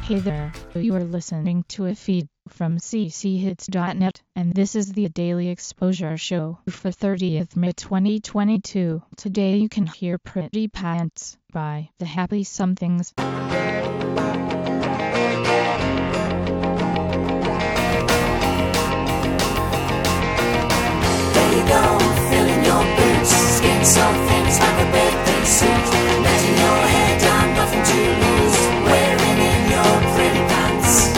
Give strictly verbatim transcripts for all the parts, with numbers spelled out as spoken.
Hey there, you are listening to a feed from c c hits dot net, and this is the Daily Exposure Show for thirtieth May twenty twenty-two. Today you can hear Pretty Pants by The Happy Somethings. There you go, filling your boots, skin soft things like a birthday suit, letting your hair down, nothing to lose, wearing in your pretty pants.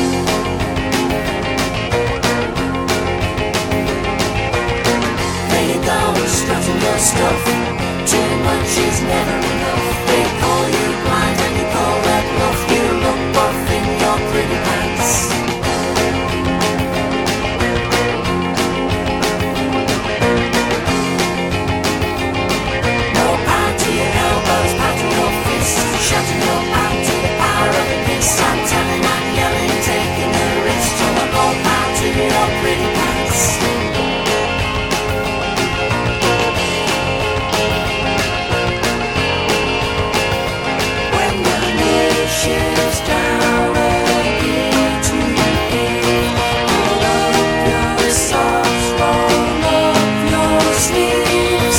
There you go, strutting your stuff, too much is never enough. They call you blind and you call that bluff, you look buff in your pretty pants. Shutting your mouth to the power of a kiss. I'm telling, I'm yelling, taking the risk. From a ball pound to your pretty pants. When the nation's down ready to give, pull up your socks, roll up your sleeves.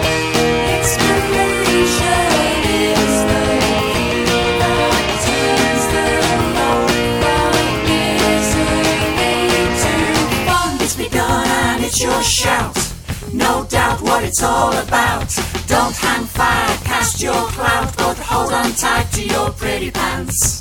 Inspiration is the it's your shout, no doubt what it's all about. Don't hang fire, cast your clout, but hold on tight to your pretty pants.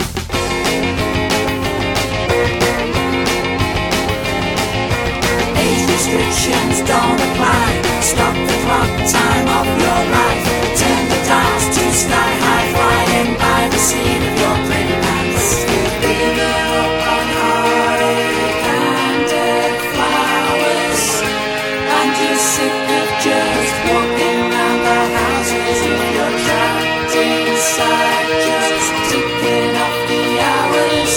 Age restrictions don't apply. Stop the clock, time of your life. Turn the dials to sky high, flying by the seat of your pretty pants. Give it up on heartache and dead flowers. And you're sick of just walking around the houses if you're trapped inside, just ticking off the hours.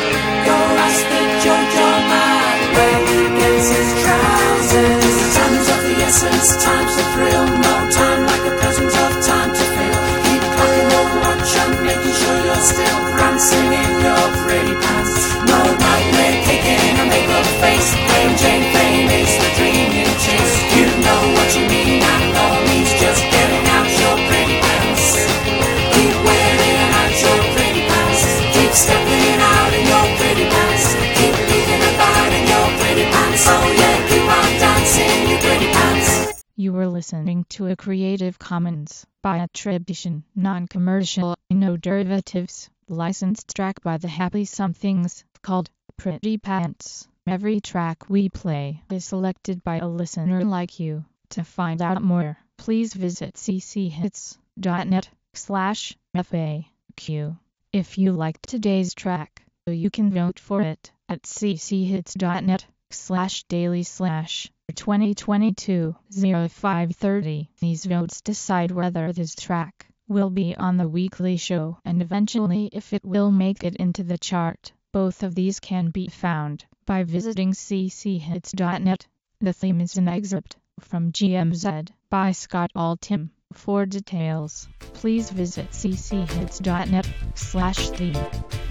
Go ask the JoJo man where he gets his trousers. Time's of the essence, time's the thrill. No time like the presence of time to fill. Keep clocking your watch and making sure you're still prancing in your pretty pants. No nightmare kicking a makeup face. Plain Jane fame is the dream you chase. You know what you mean and all means just getting out your pretty pants. Keep wearing out your pretty pants. Keep stepping out in your pretty pants. Keep moving about in your pretty pants. Oh yeah, keep on dancing your pretty pants. You were listening to a Creative Commons by attribution, non-commercial, no derivatives, licensed track by The Happy Somethings, called Pretty Pants. Every track we play is selected by a listener like you. To find out more, please visit c c hits dot net slash F A Q. If you liked today's track, you can vote for it at c c hits dot net slash daily slash twenty twenty-two oh five thirty. These votes decide whether this track will be on the weekly show and eventually if it will make it into the chart. Both of these can be found by visiting c c hits dot net. The theme is an excerpt from G M Z by Scott Altham. For details, please visit c c hits dot net slash theme.